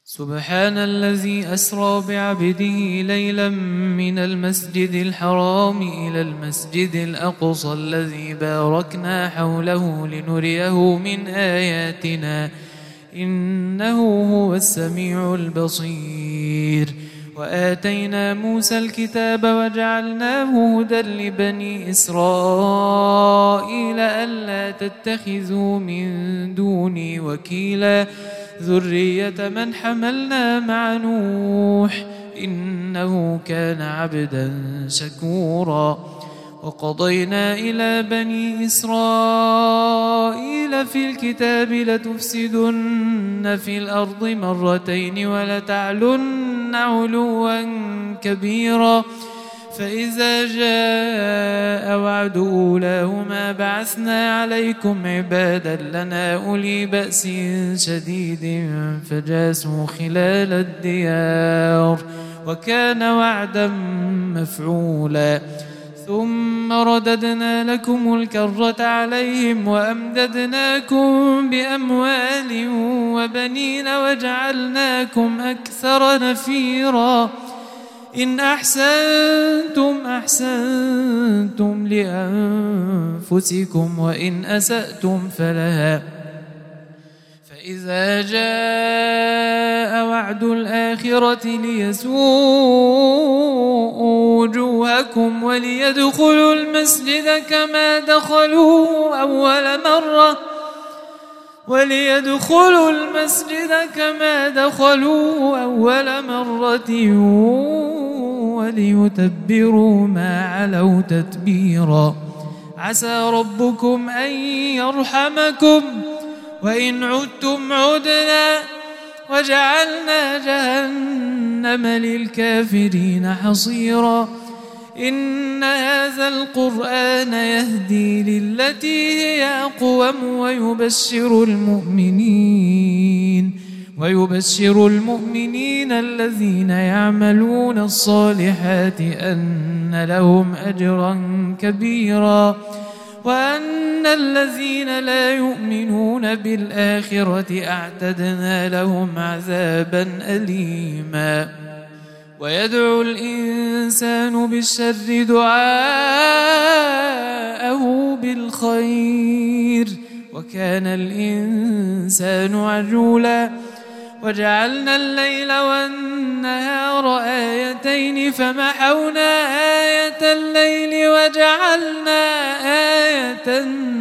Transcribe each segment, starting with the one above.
سبحان الذي أسرى بعبده ليلا من المسجد الحرام إلى المسجد الأقصى الذي باركنا حوله لنريه من آياتنا إنه هو السميع البصير. وآتينا موسى الكتاب وجعلناه هدى لبني إسرائيل ألا تتخذوا من دوني وكيلا ذرية من حملنا مع نوح إنه كان عبدا شكورا. وقضينا إلى بني إسرائيل في الكتاب لتفسدن في الأرض مرتين ولتعلن علوا كبيرا فإذا جاء وعد أولاهما بعثنا عليكم عبادا لنا أولي بأس شديد فجاسوا خلال الديار وكان وعدا مفعولا. ثم رددنا لكم الكرة عليهم وأمددناكم بأموال وبنين وجعلناكم أكثر نفيرا. إن أحسنتم أحسنتم لأنفسكم وإن أسأتم فلها. فإذا جاء وعد الآخرة ليسوءوا وجوهكم وليدخلوا المسجد كما دخلوه أول مرة وليتبروا ما علوا تتبيرا. عسى ربكم أن يرحمكم وإن عدتم عدنا وجعلنا جهنم للكافرين حصيرا. إن هذا القرآن يهدي للتي هي أقوم ويبشر المؤمنين الذين يعملون الصالحات أن لهم أجرا كبيرا وأن الذين لا يؤمنون بالآخرة أعتدنا لهم عذابا أليما. ويدعو الإنسان بالشر دعاءه بالخير وكان الإنسان عجولا. وجعلنا الليل والنهار آيتين فمحونا آية الليل وجعلنا آية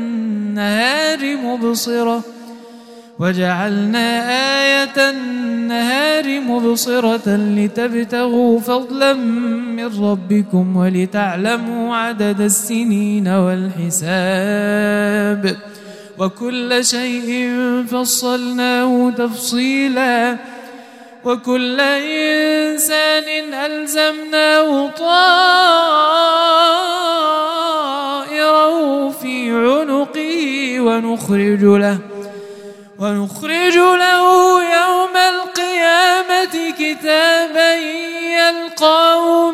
النهار مبصرة لتبتغوا فضلا من ربكم ولتعلموا عدد السنين والحساب وكل شيء فصلناه تفصيلا. وكل إنسان ألزمناه طائره في عنقه ونخرج له يوم القيامة كتابا يلقاه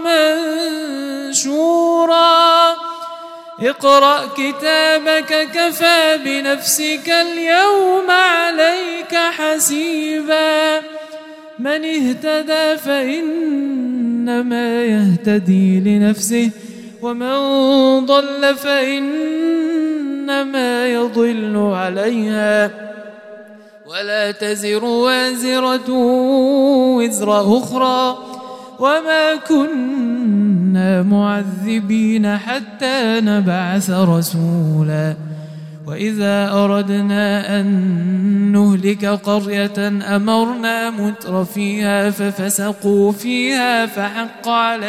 منشورا. اقرأ كتابك كفى بنفسك اليوم عليك حسيبا. من اهتدى فإنما يهتدي لنفسه ومن ضل فإنما يضل عليها ولا تزر وازرة وزر أخرى وما كنا معذبين حتى نبعث رسولا. وإذا أردنا أن نهلك قرية أمرنا متر فيها ففسقوا فيها فحق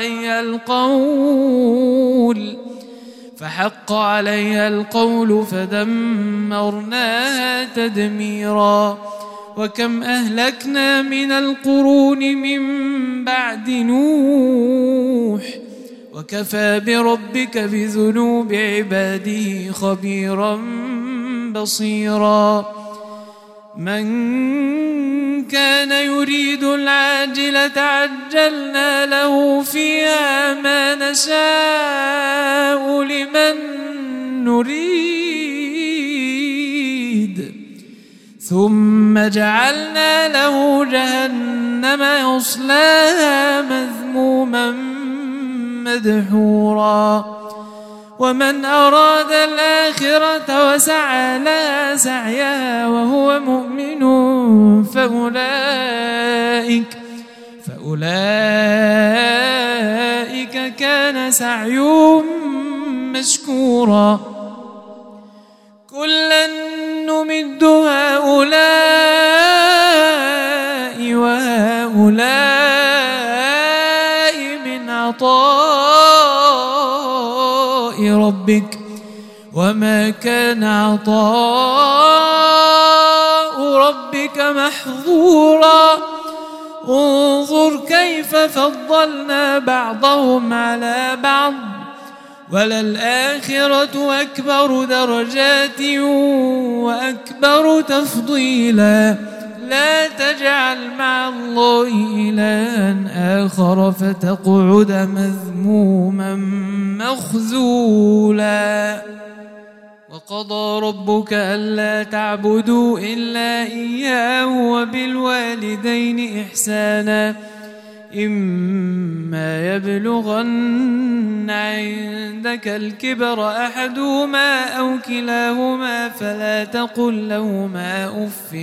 عليها القول فدمرناها تدميرا. وكم أهلكنا من القرون من بعد نوح وكفى بربك بذنوب عباده خبيرا بصيرا. من كان يريد العاجلة عجلنا له فيها ما نشاء لمن نريد ثم جعلنا له له جهنم يصلاها مذموما مدحورا ومن أراد الآخرة وسعى لها سعيها وهو مؤمن فأولئك كان سعيهم مشكورا كلا نمد هؤلاء وهؤلاء من عطاء ربك وما كان عطاء ربك محظورا انظر كيف فضلنا بعضهم على بعض وللآخرة أكبر درجات وأكبر تفضيلا لا تجعل مع الله إلها آخر فتقعد مذموما مخذولا وقضى ربك ألا تعبدوا إلا إياه وبالوالدين إحسانا إما يبلغن عندك الكبر أحدهما أو كلاهما فلا تقل لهما أف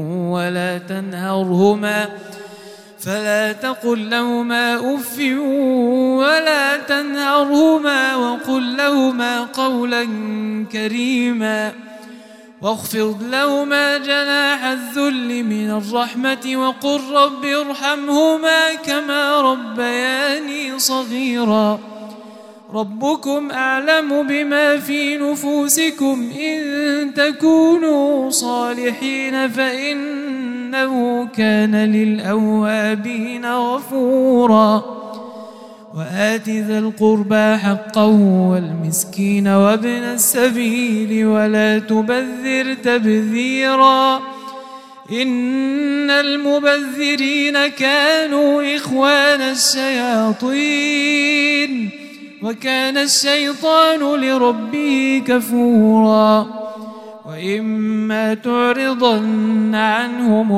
ولا تنهرهما وقل لهما قولا كريما واخفض لهما جناح الذل من الرحمة وقل رب ارحمهما كما ربياني صغيرا ربكم أعلم بما في نفوسكم إن تكونوا صالحين فإنه كان للأوابين غفورا وآت ذا القربى حقه والمسكين وابن السبيل ولا تبذر تبذيرا إن المبذرين كانوا إخوان الشياطين وكان الشيطان لربه كفورا وإما تعرضن عنهم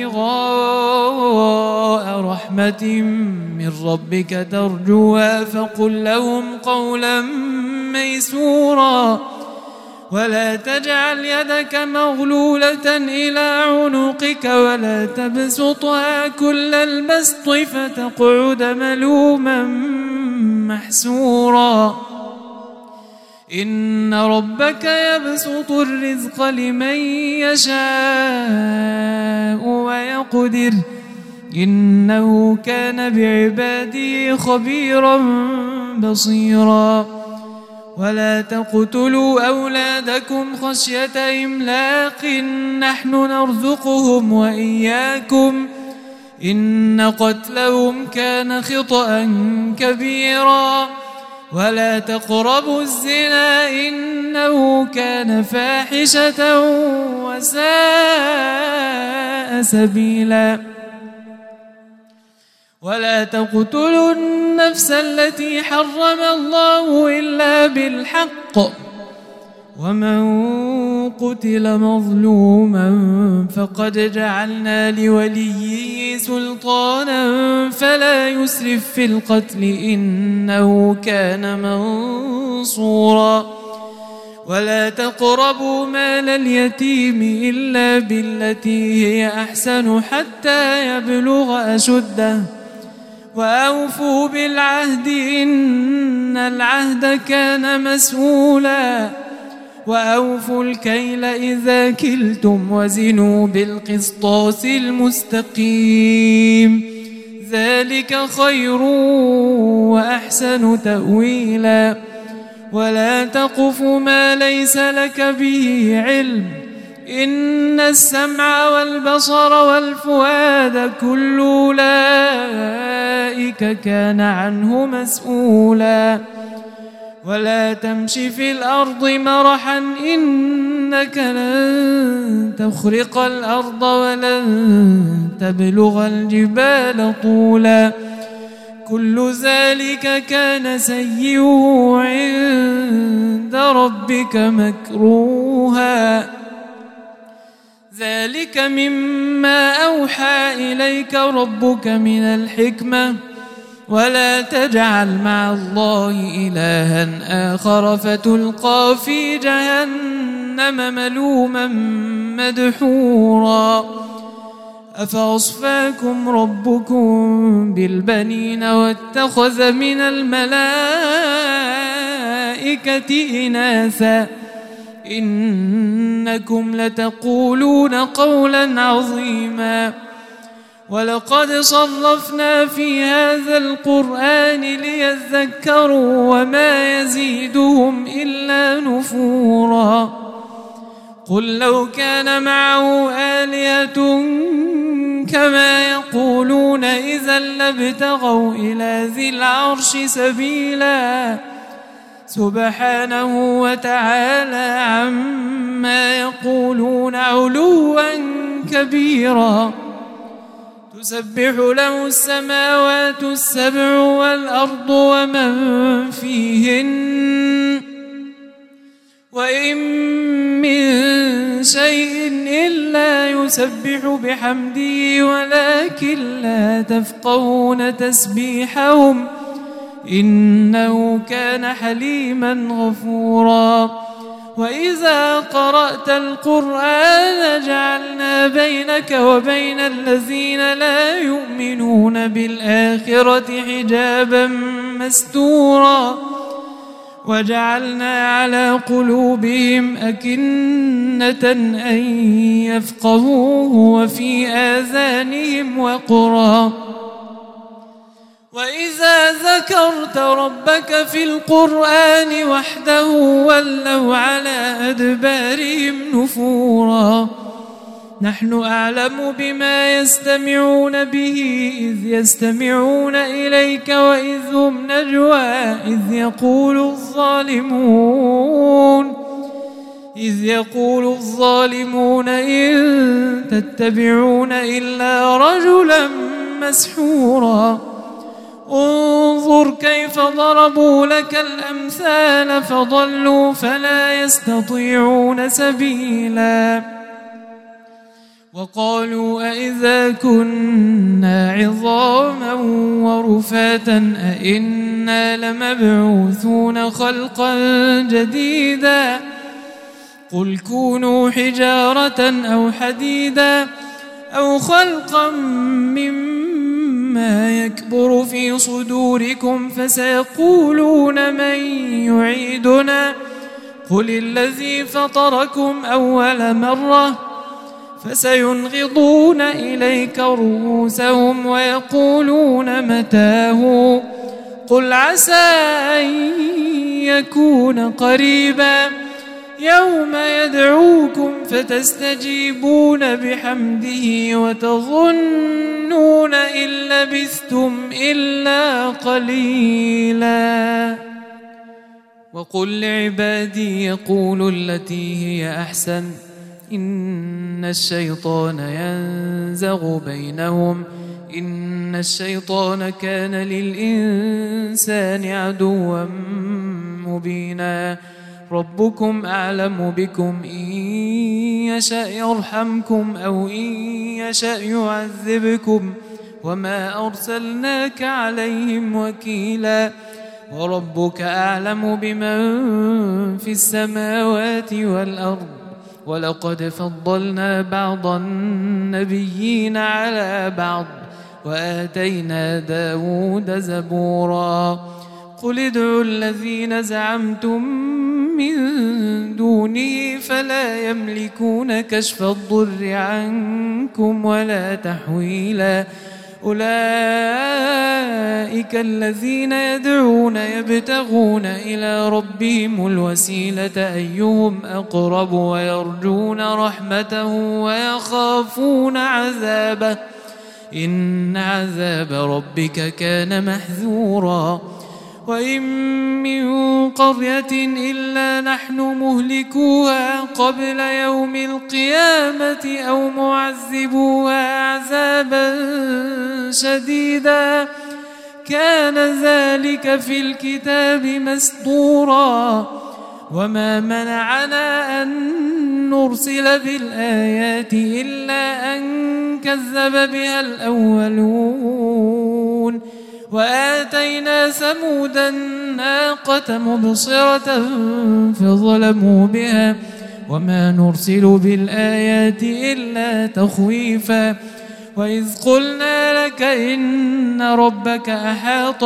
ابتغاء رحمة من ربك ترجوها فقل لهم قولا ميسورا ولا تجعل يدك مغلولة إلى عنقك ولا تبسطها كل البسط فتقعد ملوما محسورا إن ربك يبسط الرزق لمن يشاء ويقدر إنه كان بعباده خبيرا بصيرا ولا تقتلوا أولادكم خشية إملاق نحن نرزقهم وإياكم إن قتلهم كان خطأ كبيرا ولا تقربوا الزنا إنه كان فاحشة وساء سبيلا ولا تقتلوا النفس التي حرم الله إلا بالحق ومن قتل مظلوما فقد جعلنا لوليه سلطانا فلا يسرف في القتل إنه كان منصورا ولا تقربوا مال اليتيم إلا بالتي هي أحسن حتى يبلغ أشده وأوفوا بالعهد إن العهد كان مسؤولا وأوفوا الكيل إذا كلتم وزنوا بالقسطاس المستقيم ذلك خير وأحسن تأويلا ولا تقف ما ليس لك به علم إن السمع والبصر والفؤاد كل أولئك كان عنه مسؤولا ولا تمش في الأرض مرحا إنك لن تخرق الأرض ولن تبلغ الجبال طولا كل ذلك كان سيئه عند ربك مكروها ذلك مما أوحى إليك ربك من الحكمة ولا تجعل مع الله إلها آخر فتلقى في جهنم ملوما مدحورا أفأصفاكم ربكم بالبنين واتخذ من الملائكة إناثا إنكم لتقولون قولا عظيما ولقد صرفنا في هذا القرآن ليذكروا وما يزيدهم إلا نفورا قل لو كان معه آلهة كما يقولون إذا لابتغوا إلى ذي العرش سبيلا سبحانه وتعالى عما يقولون علوا كبيرا تسبح له السماوات السبع والأرض ومن فيهن وإن من شيء إلا يسبح بحمده ولكن لا تفقهون تسبيحهم إنه كان حليما غفورا وإذا قرأت القرآن جعلنا بينك وبين الذين لا يؤمنون بالآخرة حجابا مستورا وجعلنا على قلوبهم أكنة أن يفقهوه وفي آذانهم وقرا وإذا ذكرت ربك في القرآن وحده ولوا على أدبارهم نفورا نحن أعلم بما يستمعون به إذ يستمعون إليك وإذ هم نجوى إذ يقول الظالمون إن تتبعون إلا رجلا مسحورا انظر كيف ضربوا لك الأمثال فضلوا فلا يستطيعون سبيلا وقالوا أئذا كنا عظاما ورفاتا أئنا لمبعوثون خلقا جديدا قل كونوا حجارة أو حديدا أو خلقا مما يكبر في صدوركم فسيقولون من يعيدنا قل الذي فطركم أول مرة فسينغضون إليك رؤوسهم ويقولون متاه قل عسى أن يكون قريبا يوم يدعوكم فتستجيبون بحمده وتظنون إن لبثتم إلا قليلا وقل لعبادي يقولوا التي هي أحسن إن الشيطان ينزغ بينهم إن الشيطان كان للإنسان عدوا مبينا ربكم أعلم بكم إن يشأ يرحمكم أو إن يشأ يعذبكم وما أرسلناك عليهم وكيلا وربك أعلم بمن في السماوات والأرض ولقد فضلنا بعض النبيين على بعض وآتينا داود زبورا قل ادعوا الذين زعمتم من دونه فلا يملكون كشف الضر عنكم ولا تحويلا أولئك الذين يدعون يبتغون إلى ربهم الوسيلة أيهم أقرب ويرجون رحمته ويخافون عذابه إن عذاب ربك كان محذورا وإن من قرية إلا نحن مهلكوها قبل يوم القيامة أو معذبوها عذابا شديدا كان ذلك في الكتاب مسطورا وما منعنا أن نرسل بالآيات إلا أن كذب بها الأولون وآتينا ثمود الناقة مبصرة فظلموا بها وما نرسل بالآيات إلا تخويفا وإذ قلنا لك إن ربك أحاط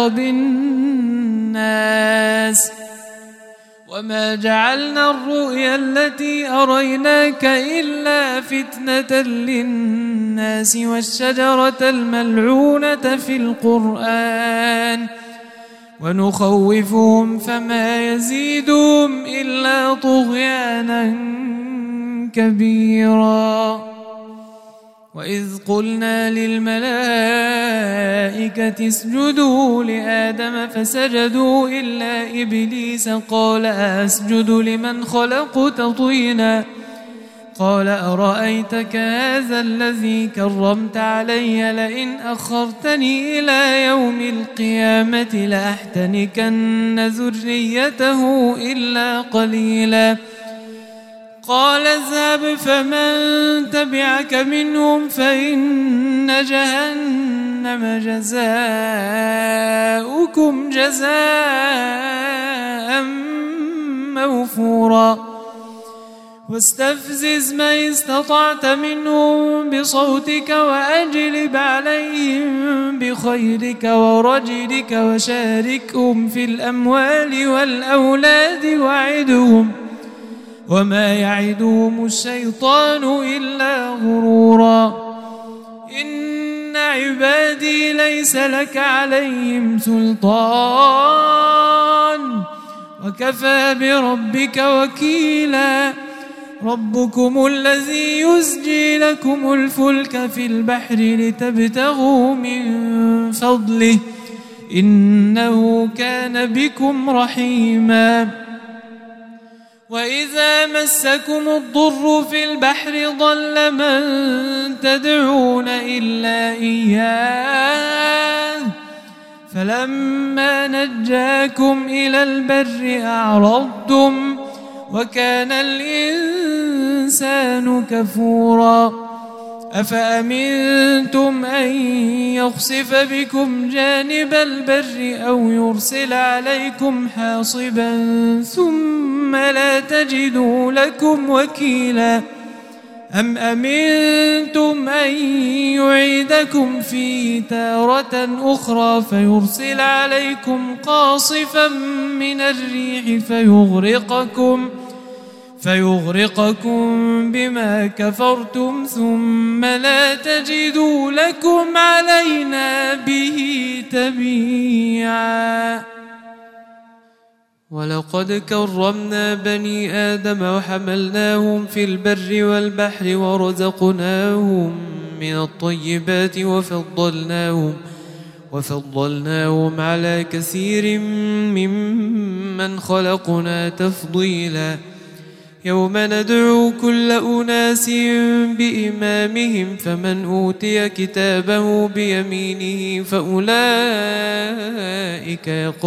بالناس وما جعلنا الرؤيا التي أريناك إلا فتنة للناس والشجرة الملعونة في القرآن ونخوفهم فما يزيدهم إلا طغيانا كبيرا وإذ قلنا للملائكة اسجدوا لآدم فسجدوا إلا إبليس قال أسجد لمن خلقت طينا قال أرأيتك هذا الذي كرمت علي لئن أخرتني إلى يوم القيامة لأحتنكن ذريته إلا قليلا قال اذهب فمن تبعك منهم فإن جهنم جزاؤكم جزاء موفورا واستفزز من استطعت منهم بصوتك وأجلب عليهم بخيلك ورجلك وشاركهم في الأموال والأولاد وعدهم وما يعدهم الشيطان إلا غرورا إن عبادي ليس لك عليهم سلطان وكفى بربك وكيلا ربكم الذي يزجي لكم الفلك في البحر لتبتغوا من فضله إنه كان بكم رحيما وإذا مسكم الضر في البحر ضل من تدعون إلا إياه فلما نجاكم إلى البر أعرضتم وكان الإنسان كفورا أفأمنتم أن يخسف بكم جانب البر أو يرسل عليكم حاصبا ثم لا تجدوا لكم وكيلا أم أمنتم أن يعيدكم فيه تارة أخرى فيرسل عليكم قاصفا من الريح فيغرقكم بما كفرتم ثم لا تجدوا لكم علينا به تبيعا ولقد كرمنا بني آدم وحملناهم في البر والبحر ورزقناهم من الطيبات وفضلناهم على كثير ممن خلقنا تفضيلا يوم ندعو كل أناس بإمامهم فمن أوتي كتابه بيمينه فأولئك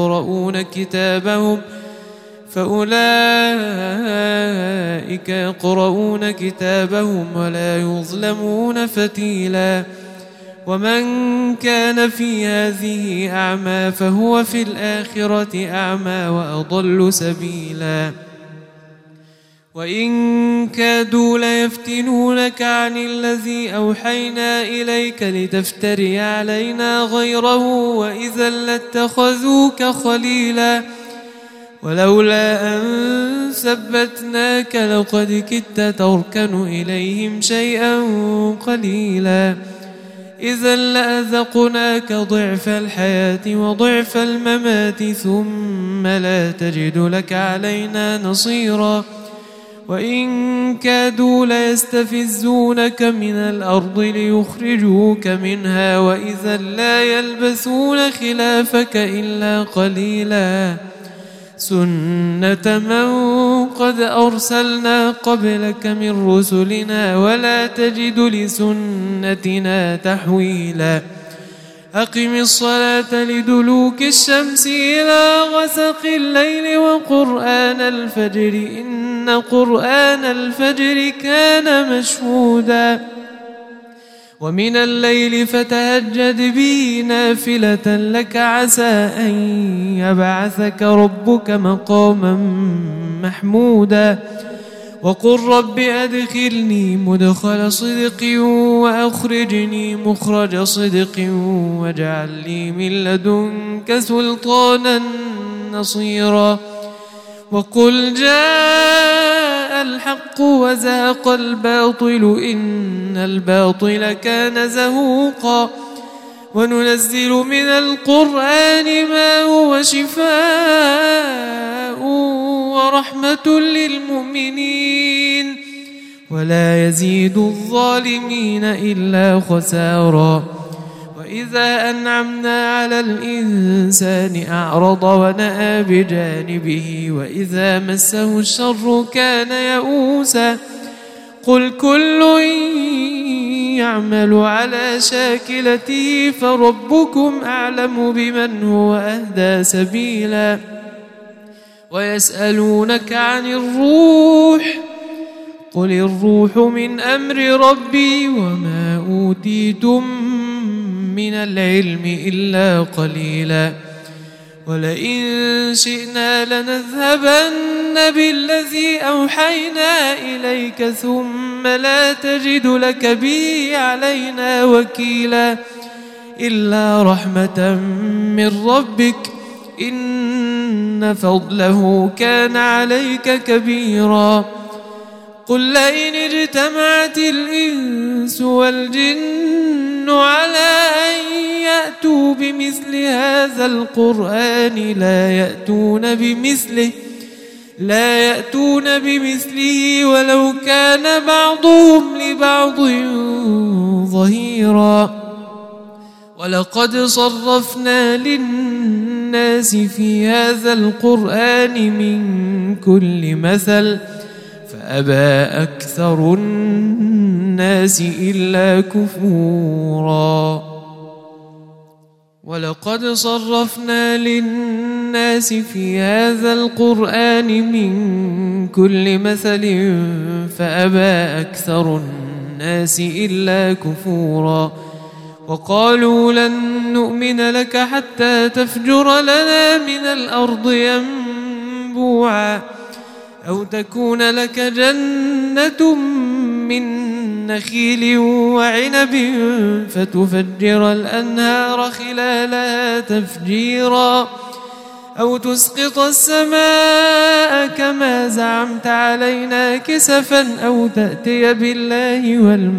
يقرؤون كتابهم ولا يظلمون فتيلا ومن كان في هذه أعمى فهو في الآخرة أعمى وأضل سبيلا وإن كادوا ليفتنونك عن الذي أوحينا إليك لتفتري علينا غيره وإذا لاتخذوك خليلا ولولا أن ثبتناك لقد كدت تركن إليهم شيئا قليلا إذا لأذقناك ضعف الحياة وضعف الممات ثم لا تجد لك علينا نصيرا وإن كادوا ليستفزونك من الأرض ليخرجوك منها وإذا لا يلبثون خلافك إلا قليلا سنة من قد أرسلنا قبلك من رسلنا ولا تجد لسنتنا تحويلا أقم الصلاة لدلوك الشمس إلى غسق الليل وقرآن الفجر إن إن قرآن الفجر كان مشهودا ومن الليل فتهجد به نافلة لك عسى أن يبعثك ربك مقاما محمودا وقل رب أدخلني مدخل صدق وأخرجني مخرج صدق واجعل لي من لدنك سلطانا نصيرا وقل جاء الحق وزهق الباطل إن الباطل كان زهوقا وننزل من القرآن ما هو شفاء ورحمة للمؤمنين ولا يزيد الظالمين إلا خسارا وإذا أنعمنا على الإنسان أعرض ونأى بجانبه وإذا مسه الشر كان يئوسا قل كل يعمل على شاكلته فربكم أعلم بمن هو أهدى سبيلا ويسألونك عن الروح قل الروح من أمر ربي وما أوتيتم من العلم إلا قليلا ولئن شئنا لنذهبن بالذي أوحينا إليك ثم لا تجد لك به علينا وكيلا إلا رحمة من ربك إن فضله كان عليك كبيرا قل لئن اجتمعت الإنس والجن على أن يأتوا بمثل هذا القرآن لا يأتون بمثله ولو كان بعضهم لبعض ظهيرا ولقد صرفنا للناس في هذا القرآن من كل مثل فأبى أكثر الناس إلا كفورا ولقد صرفنا للناس في هذا القرآن من كل مثل فأبى أكثر الناس إلا كفورا وقالوا لن نؤمن لك حتى تفجر لنا من الأرض ينبوعا أو تكون لك جنة من نخيل وعنب فتفجر الأنهار خلالها تفجيرا أو تسقط السماء كما زعمت علينا كسفا أو تأتي بالله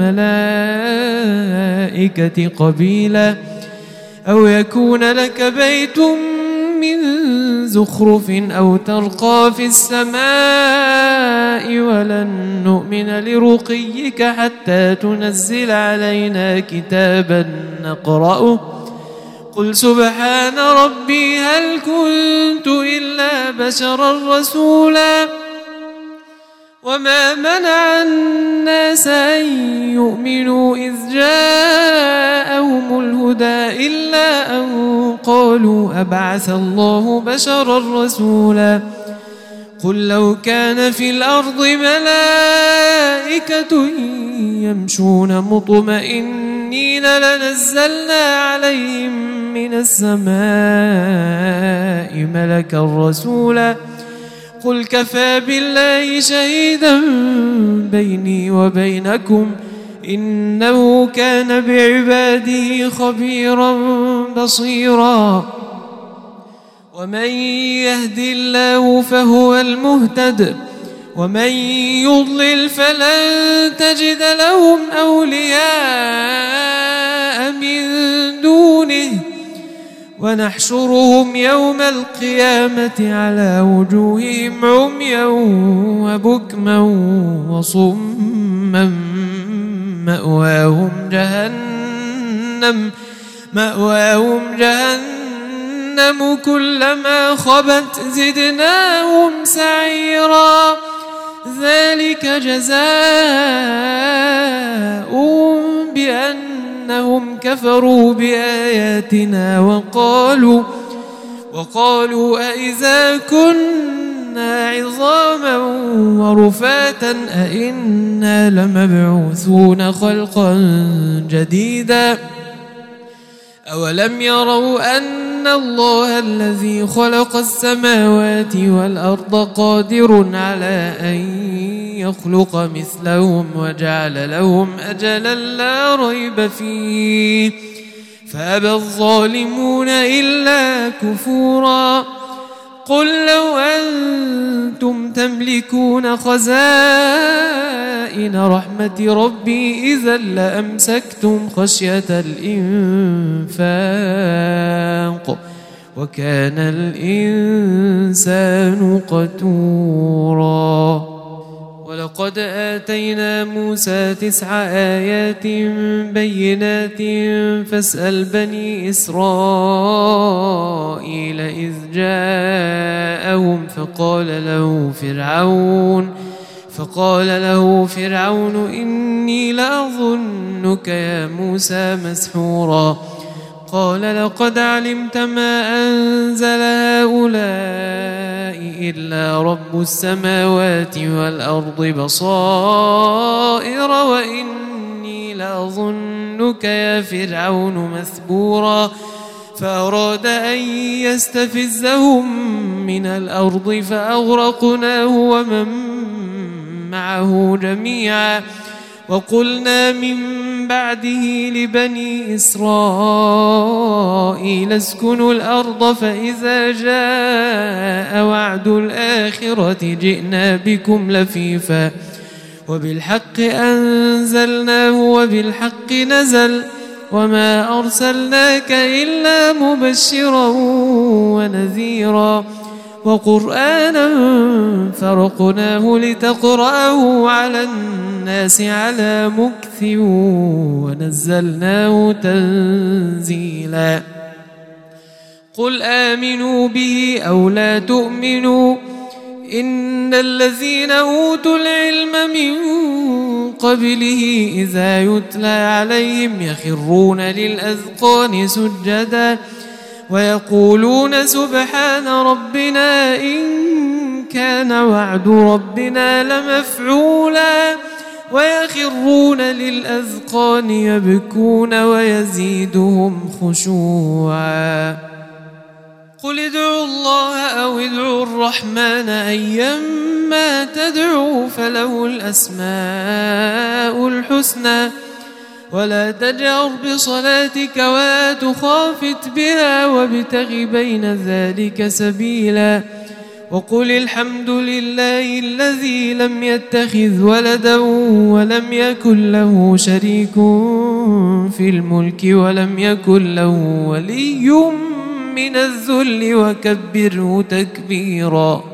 والملائكة قبيلا أو يكون لك بيت من زخرف أو ترقى في السماء ولن نؤمن لرقيك حتى تنزل علينا كتابا نقرأه قل سبحان ربي هل كنت إلا بشرا رسولا وما منع الناس أن يؤمنوا إذ جاءهم الهدى إلا أن قالوا أبعث الله بشرا رسولا قل لو كان في الأرض ملائكة يمشون مطمئنين لنزلنا عليهم من السماء ملكا رسولا قل كفى بالله شهيدا بيني وبينكم إنه كان بعباده خبيرا بصيرا ومن يهد الله فهو المهتد ومن يضلل فلن تجد لهم أولياء من دونه ونحشرهم يوم القيامة على وجوههم عميا وبكما وصما مأواهم جهنم كلما خبت زدناهم سعيرا ذلك جزاء بأنهم كفروا بآياتنا وقالوا أإذا كنا كنا عظاما ورفاتا أئنا لمبعوثون خلقا جديدا أولم يروا أن الله الذي خلق السماوات والأرض قادر على أن يخلق مثلهم وجعل لهم أجلا لا ريب فيه فأبى الظالمون إلا كفورا قل لو أنتم تملكون خزائن رحمة ربي إذا لأمسكتم خشية الإنفاق وكان الإنسان قتورا ولقد آتينا موسى 9 آيات بينات فاسأل بني إسرائيل إذ جاءهم فقال له فرعون إني لأظنك يا موسى مسحورا قال لقد علمت ما أنزل هؤلاء إلا رب السماوات والأرض بصائر وإني لأظنك يا فرعون مثبورا فأراد أن يستفزهم من الأرض فأغرقناه ومن معه جميعا وقلنا من بعده لبني إسرائيل اسكنوا الأرض فإذا جاء وعد الآخرة جئنا بكم لفيفا وبالحق أنزلناه وبالحق نزل وما أرسلناك إلا مبشرا ونذيرا وقرآنا فرقناه لتقرأه على الناس على مكث ونزلناه تنزيلا قل آمنوا به أو لا تؤمنوا إن الذين أوتوا العلم من قبله إذا يتلى عليهم يخرون للأذقان سجدا ويقولون سبحان ربنا إن كان وعد ربنا لمفعولا ويخرون للأذقان يبكون ويزيدهم خشوعا قل ادعوا الله أو ادعوا الرحمن أيما تدعوا فله الأسماء الحسنى ولا تجهر بصلاتك ولا تخافت بها وابتغ بين ذلك سبيلا وقل الحمد لله الذي لم يتخذ ولدا ولم يكن له شريك في الملك ولم يكن له ولي من الذل وكبره تكبيرا